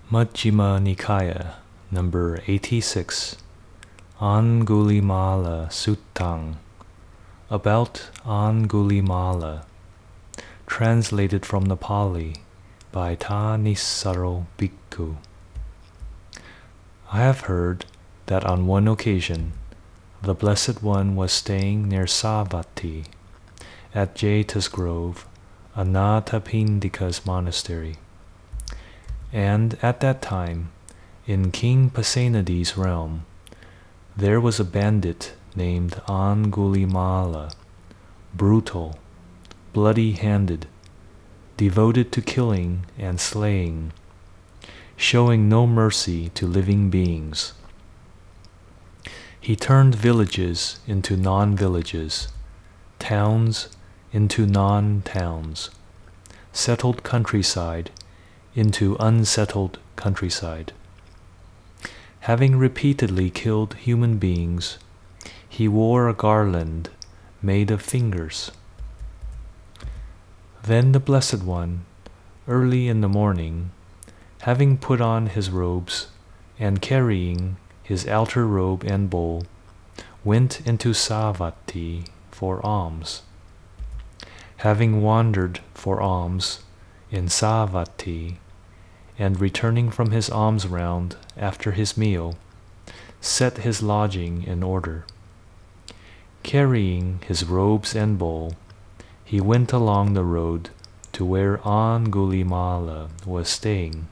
Majjhima Nikaya, number 86, Angulimala Suttang, about Angulimala, translated from the Pali by Thanissaro Bhikkhu. I have heard that on one occasion the Blessed One was staying near Savatthi, at Jeta's Grove, Anathapindika's monastery. And at that time, in King Pasenadi's realm, there was a bandit named Angulimala, brutal, bloody-handed, devoted to killing and slaying, showing no mercy to living beings. He turned villages into non-villages, towns into non-towns, settled countryside into unsettled countryside. Having repeatedly killed human beings, he wore a garland made of fingers. Then the Blessed One, early in the morning, having put on his robes and carrying his outer robe and bowl, went into Savatthi for alms. Having wandered for alms in Savatthi, and returning from his alms round after his meal, set his lodging in order. Carrying his robes and bowl, he went along the road to where Angulimala was staying.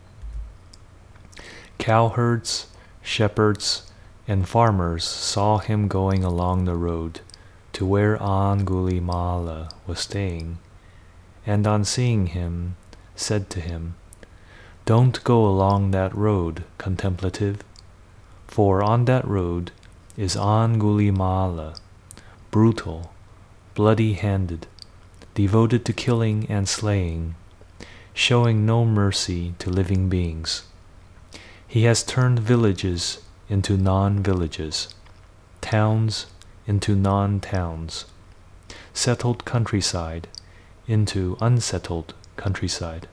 Cowherds, shepherds, and farmers saw him going along the road to where Angulimala was staying, and on seeing him, said to him, "Don't go along that road, contemplative, for on that road is Angulimala, brutal, bloody-handed, devoted to killing and slaying, showing no mercy to living beings. He has turned villages into non-villages, towns into non-towns, settled countryside into unsettled countryside.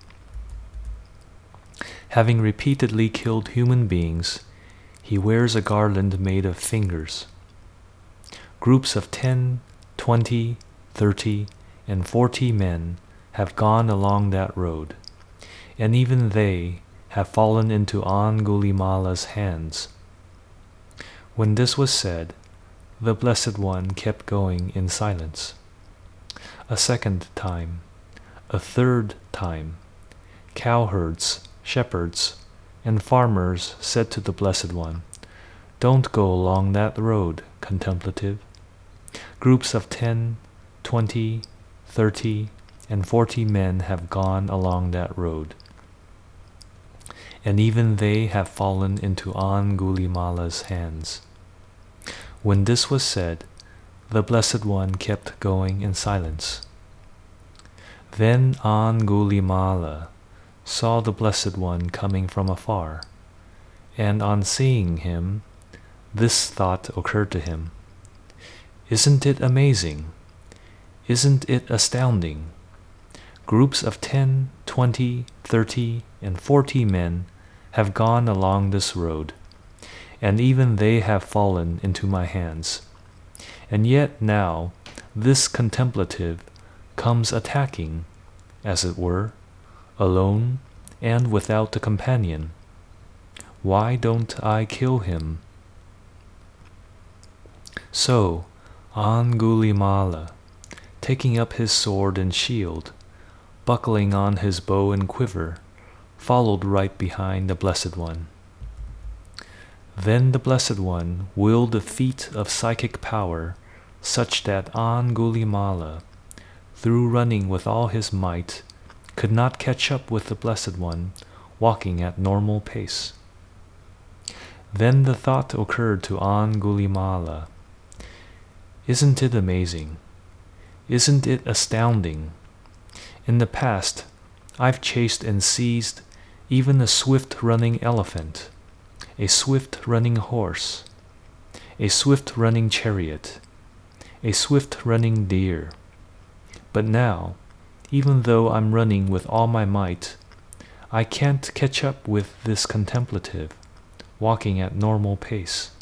Having repeatedly killed human beings, he wears a garland made of fingers. Groups of 10, 20, 30, and 40 men have gone along that road, and even they have fallen into Angulimala's hands." When this was said, the Blessed One kept going in silence. A second time, a third time, cowherds, shepherds, and farmers said to the Blessed One, "Don't go along that road, contemplative. Groups of 10, 20, 30, and 40 men have gone along that road, and even they have fallen into Angulimala's hands." When this was said, the Blessed One kept going in silence. Then Angulimala saw the Blessed One coming from afar, and on seeing him, this thought occurred to him: "Isn't it amazing? Isn't it astounding? Groups of 10, 20, 30, and 40 men have gone along this road, and even they have fallen into my hands. And yet now this contemplative comes attacking, as it were, alone and without a companion. Why don't I kill him?" So Angulimala, taking up his sword and shield, buckling on his bow and quiver, followed right behind the Blessed One. Then the Blessed One willed a feat of psychic power such that Angulimala, through running with all his might, could not catch up with the Blessed One walking at normal pace. Then the thought occurred to Angulimala: "Isn't it amazing? Isn't it astounding? In the past, I've chased and seized even a swift-running elephant, a swift-running horse, a swift-running chariot, a swift-running deer. But now, even though I'm running with all my might, I can't catch up with this contemplative, walking at normal pace.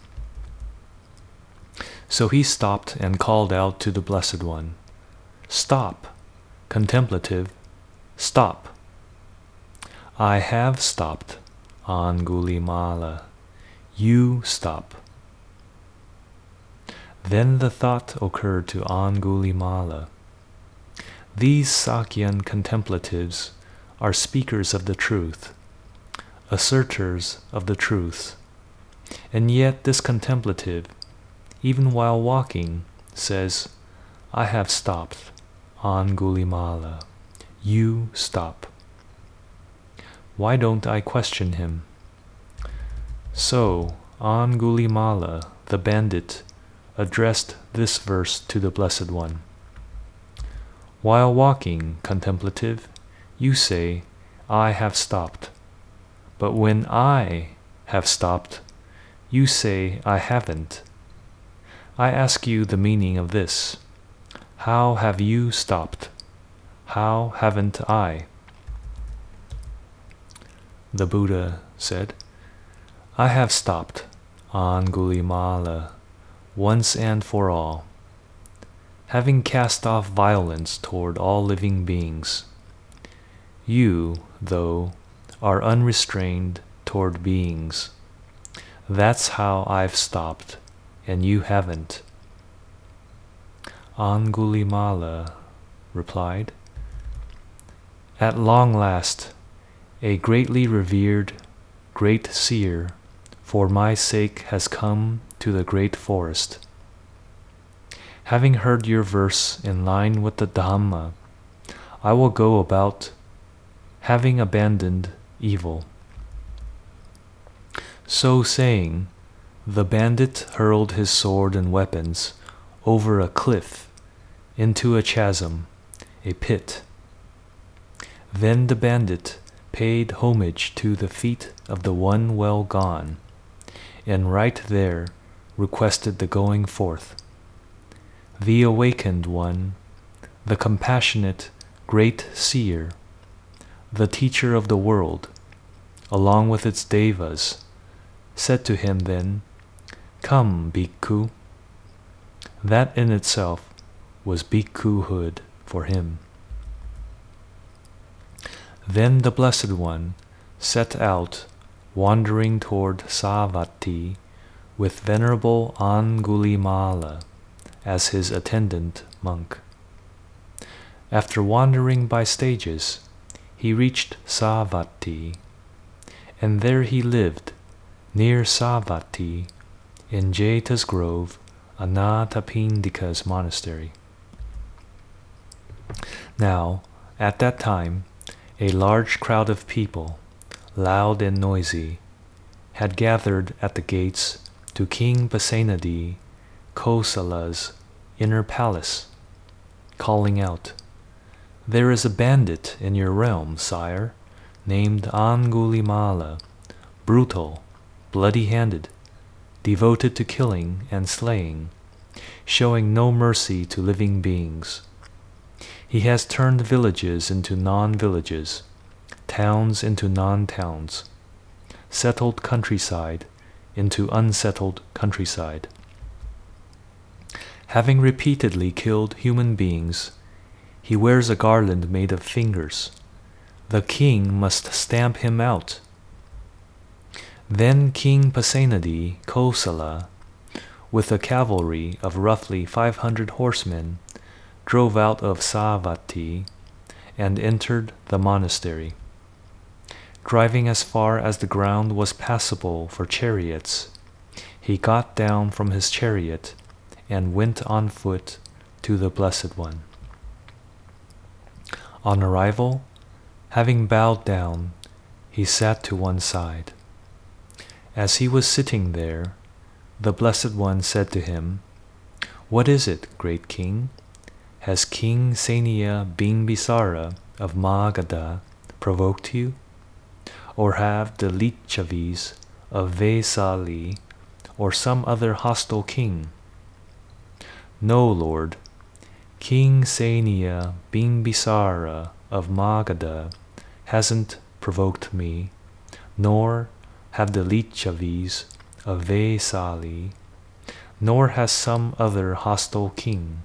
So he stopped and called out to the Blessed One, "Stop, contemplative, stop." "I have stopped, Angulimala. You stop." Then the thought occurred to Angulimala, these Sakyan contemplatives are speakers of the truth, asserters of the truth, and yet this contemplative, even while walking, says, "I have stopped, Angulimala. You stop." Why don't I question him? So Angulimala, the bandit, addressed this verse to the Blessed One. While walking, contemplative, you say, "I have stopped." But when I have stopped, you say, "I haven't." I ask you the meaning of this. How have you stopped? How haven't I? The Buddha said, "I have stopped, Angulimala, once and for all, having cast off violence toward all living beings. You, though, are unrestrained toward beings. That's how I've stopped, and you haven't." Angulimala replied, "At long last, a greatly revered, great seer, for my sake has come to the great forest. Having heard your verse in line with the Dhamma, I will go about, having abandoned evil." So saying, the bandit hurled his sword and weapons over a cliff into a chasm, a pit. Then the bandit paid homage to the feet of the one well gone, and right there requested the going forth. The awakened one, the compassionate great seer, the teacher of the world, along with its devas, said to him then, "Come, bhikkhu." That in itself was bhikkhuhood for him. Then the Blessed One set out, wandering toward Savatthi, with Venerable Angulimala as his attendant monk. After wandering by stages, he reached Savatthi, and there he lived, near Savatthi, in Jeta's grove, Anathapindika's monastery. Now, at that time, a large crowd of people, loud and noisy, had gathered at the gates to King Pasenadi, Kosala's inner palace, calling out, "There is a bandit in your realm, sire, named Angulimala, brutal, bloody-handed, devoted to killing and slaying, showing no mercy to living beings. He has turned villages into non-villages, towns into non-towns, settled countryside into unsettled countryside. Having repeatedly killed human beings, he wears a garland made of fingers. The king must stamp him out." Then King Pasenadi, Kosala, with a cavalry of roughly 500 horsemen, drove out of Savatthi and entered the monastery. Driving as far as the ground was passable for chariots, he got down from his chariot and went on foot to the Blessed One. On arrival, having bowed down, he sat to one side. As he was sitting there, the Blessed One said to him, "What is it, great king? Has King Senia Bimbisara of Magadha provoked you? Or have the Lichavis of Vesali or some other hostile king?" "No, Lord. King Senia Bimbisara of Magadha hasn't provoked me, nor have the Lichavis of Vesali, nor has some other hostile king.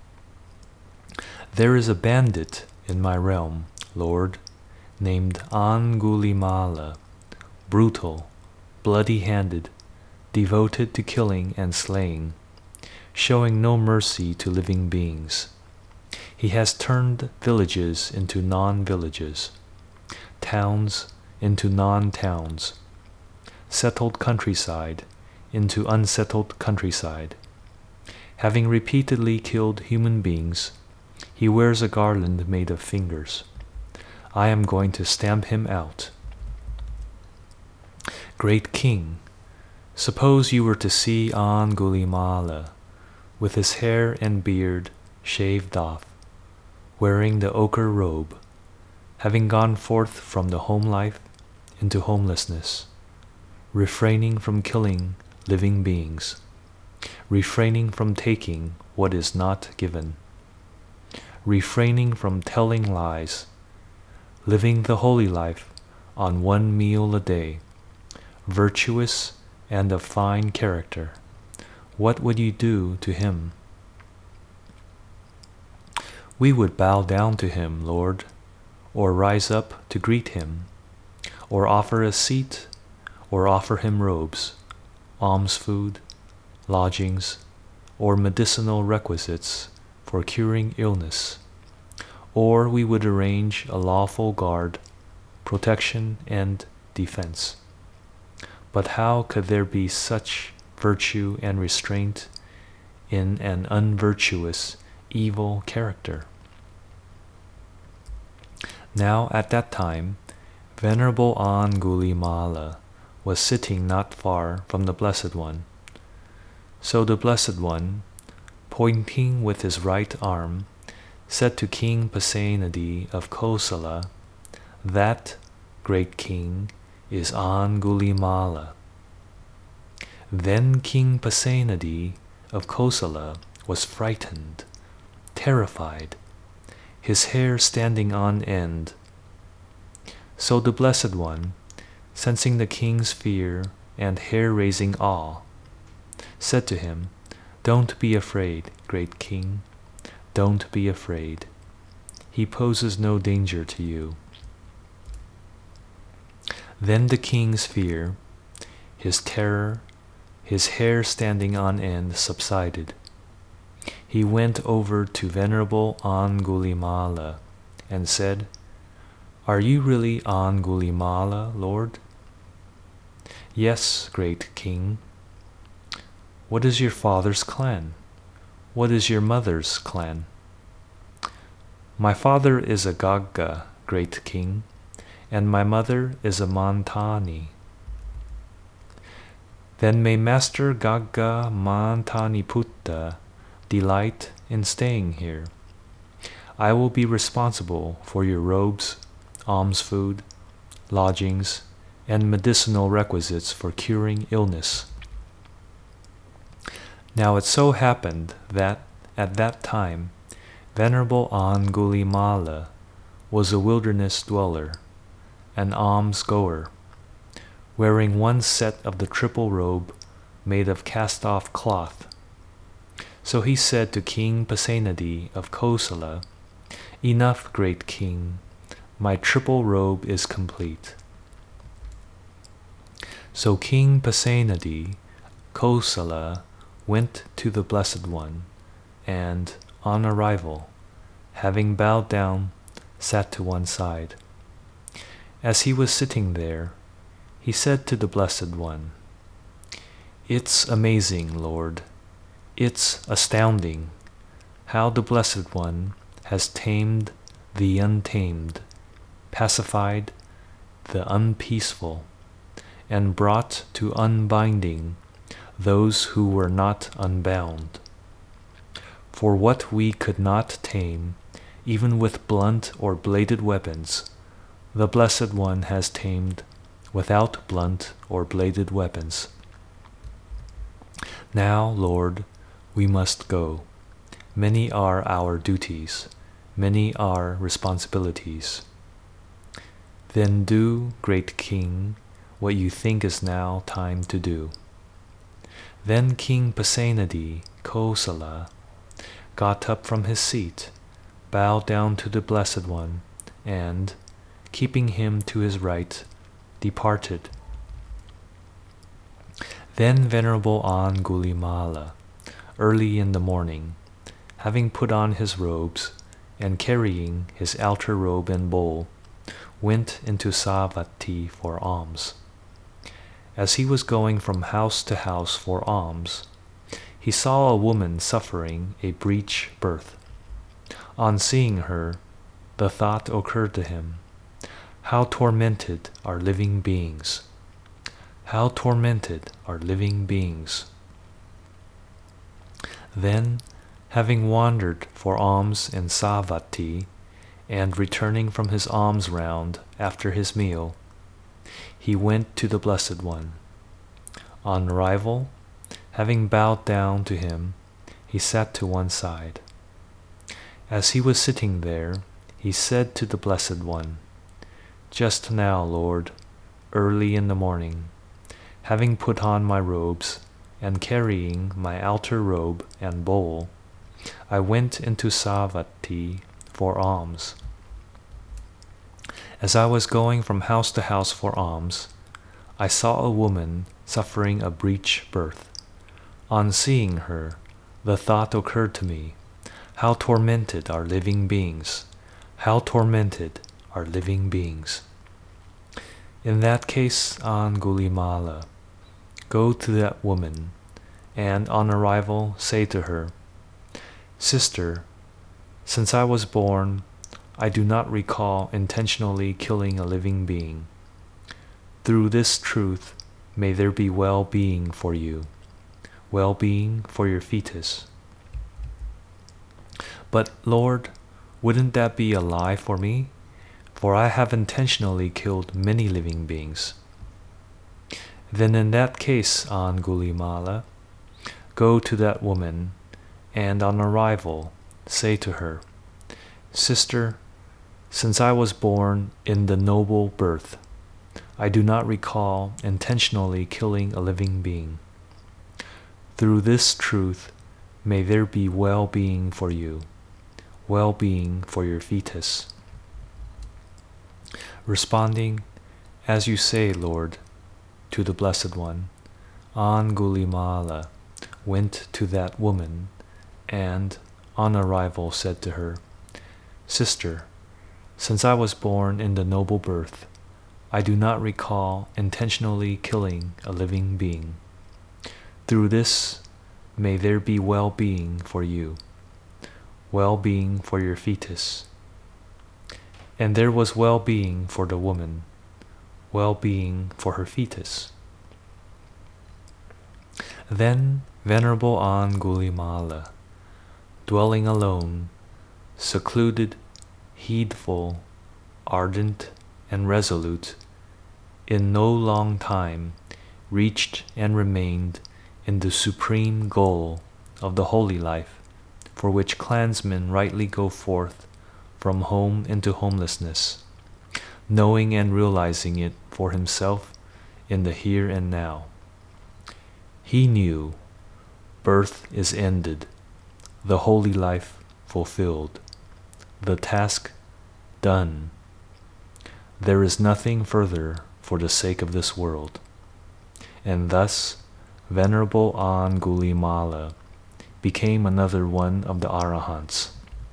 There is a bandit in my realm, Lord, named Angulimala, brutal, bloody-handed, devoted to killing and slaying, showing no mercy to living beings. He has turned villages into non-villages, towns into non-towns, settled countryside into unsettled countryside. Having repeatedly killed human beings, he wears a garland made of fingers. I am going to stamp him out. Great King, suppose you were to see Angulimala, with his hair and beard shaved off, wearing the ochre robe, having gone forth from the home life into homelessness, refraining from killing living beings, refraining from taking what is not given, refraining from telling lies, living the holy life on 1 meal a day, virtuous and of fine character. What would you do to him? We would bow down to him, Lord, or rise up to greet him, or offer a seat, or offer him robes, alms food, lodgings, or medicinal requisites for curing illness, or we would arrange a lawful guard, protection, and defense. But how could there be such virtue and restraint in an unvirtuous, evil character? Now at that time, Venerable Angulimala was sitting not far from the Blessed One. So the Blessed One, pointing with his right arm, said to King Pasenadi of Kosala, "That, great king, is Angulimala." Then King Pasenadi of Kosala was frightened, terrified, his hair standing on end. So the Blessed One, sensing the king's fear and hair-raising awe, said to him, "Don't be afraid, great king, don't be afraid. He poses no danger to you." Then the king's fear, his terror, his hair standing on end subsided. He went over to Venerable Angulimala and said, "Are you really Angulimala, Lord?" "Yes, great king." "What is your father's clan? What is your mother's clan?" "My father is a Gagga, great king, and my mother is a Mantani." "Then may Master Gagga Mantaniputta delight in staying here. I will be responsible for your robes, alms food, lodgings, and medicinal requisites for curing illness." Now it so happened that at that time Venerable Angulimala was a wilderness dweller, an alms-goer, wearing one set of the triple robe made of cast-off cloth. So he said to King Pasenadi of Kosala, "Enough, great king, my triple robe is complete." So King Pasenadi, Kosala, went to the Blessed One, and, on arrival, having bowed down, sat to one side. As he was sitting there, he said to the Blessed One, "It's amazing, Lord. It's astounding how the Blessed One has tamed the untamed, pacified the unpeaceful, and brought to unbinding those who were not unbound. For what we could not tame, even with blunt or bladed weapons, the Blessed One has tamed without blunt or bladed weapons. Now, Lord, we must go. Many are our duties, many are responsibilities." Then do, great king, what you think is now time to do. Then King Pasenadi, Kosala, got up from his seat, bowed down to the Blessed One, and, keeping him to his right, departed. Then Venerable Angulimala, early in the morning, having put on his robes, and carrying his altar robe and bowl, went into Savatthi for alms. As he was going from house to house for alms, he saw a woman suffering a breech birth. On seeing her, the thought occurred to him, how tormented are living beings! How tormented are living beings! Then, having wandered for alms in Savatthi, and returning from his alms round after his meal, he went to the Blessed One. On arrival, having bowed down to him, he sat to one side. As he was sitting there, he said to the Blessed One, "Just now, Lord, early in the morning, having put on my robes and carrying my altar robe and bowl, I went into Savatthi for alms. As I was going from house to house for alms, I saw a woman suffering a breech birth. On seeing her, the thought occurred to me, how tormented are living beings! How tormented are living beings! In that case, Angulimala, go to that woman, and on arrival say to her, 'Sister, since I was born, I do not recall intentionally killing a living being. Through this truth, may there be well-being for you, well-being for your fetus.' But, Lord, wouldn't that be a lie for me? For I have intentionally killed many living beings." "Then in that case, Angulimala, go to that woman, and on arrival say to her, 'Sister, since I was born in the noble birth, I do not recall intentionally killing a living being. Through this truth, may there be well-being for you, well-being for your fetus.' Responding, 'As you say, Lord,' to the Blessed One, Angulimala went to that woman, and, on arrival, said to her, 'Sister, since I was born in the noble birth, I do not recall intentionally killing a living being. Through this, may there be well-being for you, well-being for your fetus.' And there was well-being for the woman, well-being for her fetus. Then Venerable Angulimala, dwelling alone, secluded, heedful, ardent, and resolute, in no long time reached and remained in the supreme goal of the holy life, for which clansmen rightly go forth from home into homelessness, knowing and realizing it for himself in the here and now. He knew birth is ended, the holy life fulfilled, the task done. There is nothing further for the sake of this world. And thus, Venerable Angulimala became another one of the Arahants.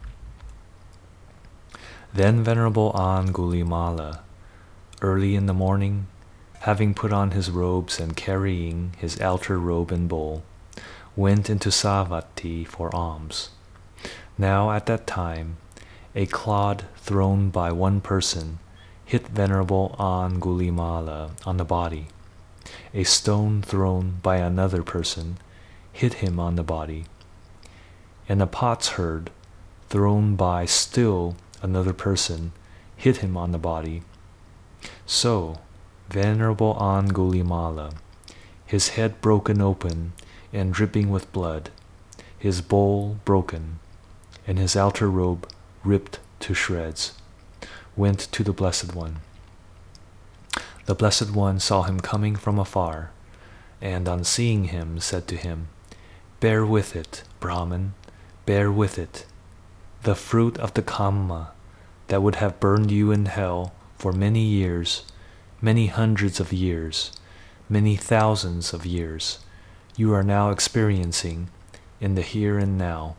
Then Venerable Angulimala, early in the morning, having put on his robes and carrying his altar robe and bowl, went into Savatthi for alms. Now at that time, a clod thrown by one person hit Venerable Angulimala on the body. A stone thrown by another person hit him on the body. And a potsherd thrown by still another person hit him on the body. So, Venerable Angulimala, his head broken open and dripping with blood, his bowl broken, and his altar robe ripped to shreds, went to the Blessed One. The Blessed One saw him coming from afar, and on seeing him said to him, "Bear with it, Brahman, bear with it. The fruit of the Kamma that would have burned you in hell for many years, many hundreds of years, many thousands of years, you are now experiencing in the here and now."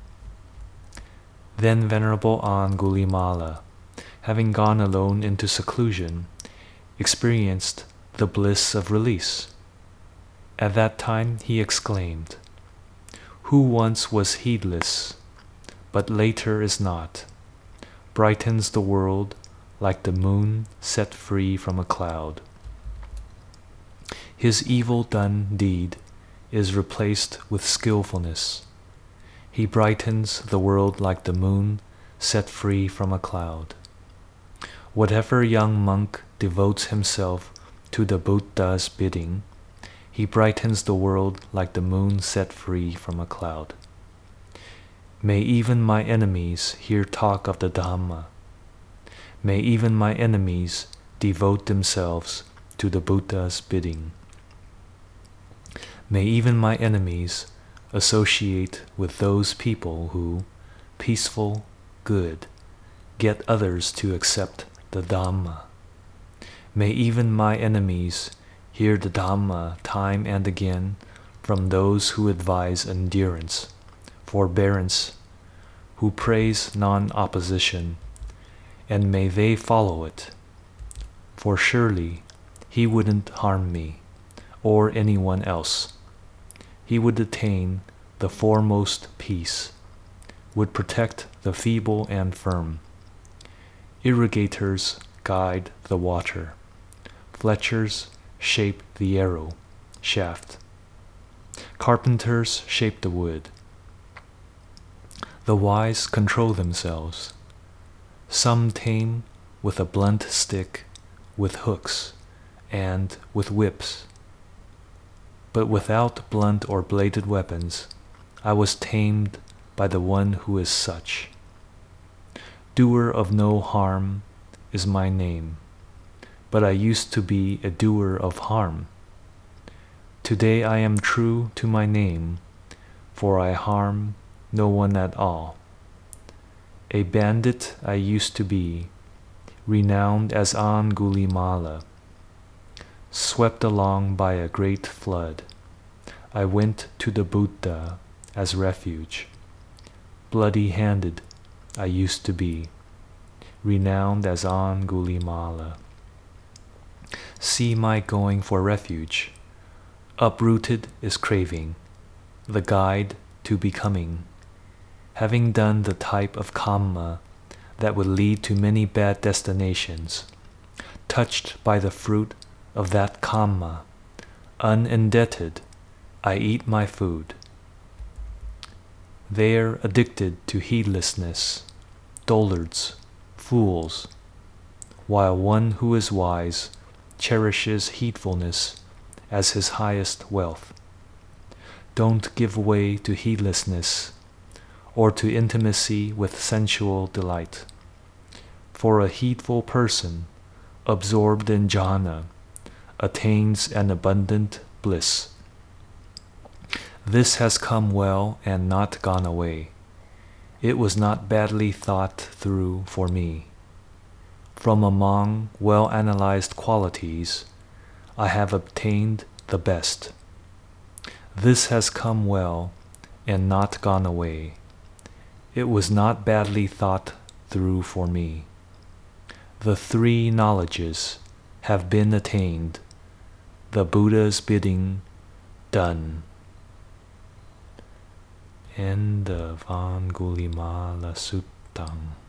Then Venerable Angulimala, having gone alone into seclusion, experienced the bliss of release. At that time he exclaimed, "Who once was heedless, but later is not, brightens the world like the moon set free from a cloud. His evil done deed is replaced with skillfulness. He brightens the world like the moon set free from a cloud. Whatever young monk devotes himself to the Buddha's bidding, he brightens the world like the moon set free from a cloud. May even my enemies hear talk of the Dhamma. May even my enemies devote themselves to the Buddha's bidding. May even my enemies associate with those people who, peaceful, good, get others to accept the Dhamma. May even my enemies hear the Dhamma time and again from those who advise endurance, forbearance, who praise non-opposition, and may they follow it. For surely he wouldn't harm me, or anyone else. He would attain the foremost peace, would protect the feeble and firm. Irrigators guide the water. Fletchers shape the arrow, shaft. Carpenters shape the wood. The wise control themselves. Some tame with a blunt stick, with hooks, and with whips. But without blunt or bladed weapons, I was tamed by the one who is such. Doer of no harm is my name, but I used to be a doer of harm. Today I am true to my name, for I harm no one at all. A bandit I used to be, renowned as Angulimala. Swept along by a great flood, I went to the Buddha as refuge. Bloody-handed I used to be, renowned as Angulimala. See my going for refuge. Uprooted is craving, the guide to becoming. Having done the type of Kamma that would lead to many bad destinations, touched by the fruit of that Kamma, unindebted, I eat my food. They are addicted to heedlessness, dullards, fools, while one who is wise cherishes heedfulness as his highest wealth. Don't give way to heedlessness or to intimacy with sensual delight. For a heedful person, absorbed in jhana, attains an abundant bliss. This has come well and not gone away. It was not badly thought through for me. From among well-analyzed qualities, I have obtained the best. This has come well and not gone away. It was not badly thought through for me. The three knowledges have been attained, the Buddha's bidding done. End of Angulimala Suttam.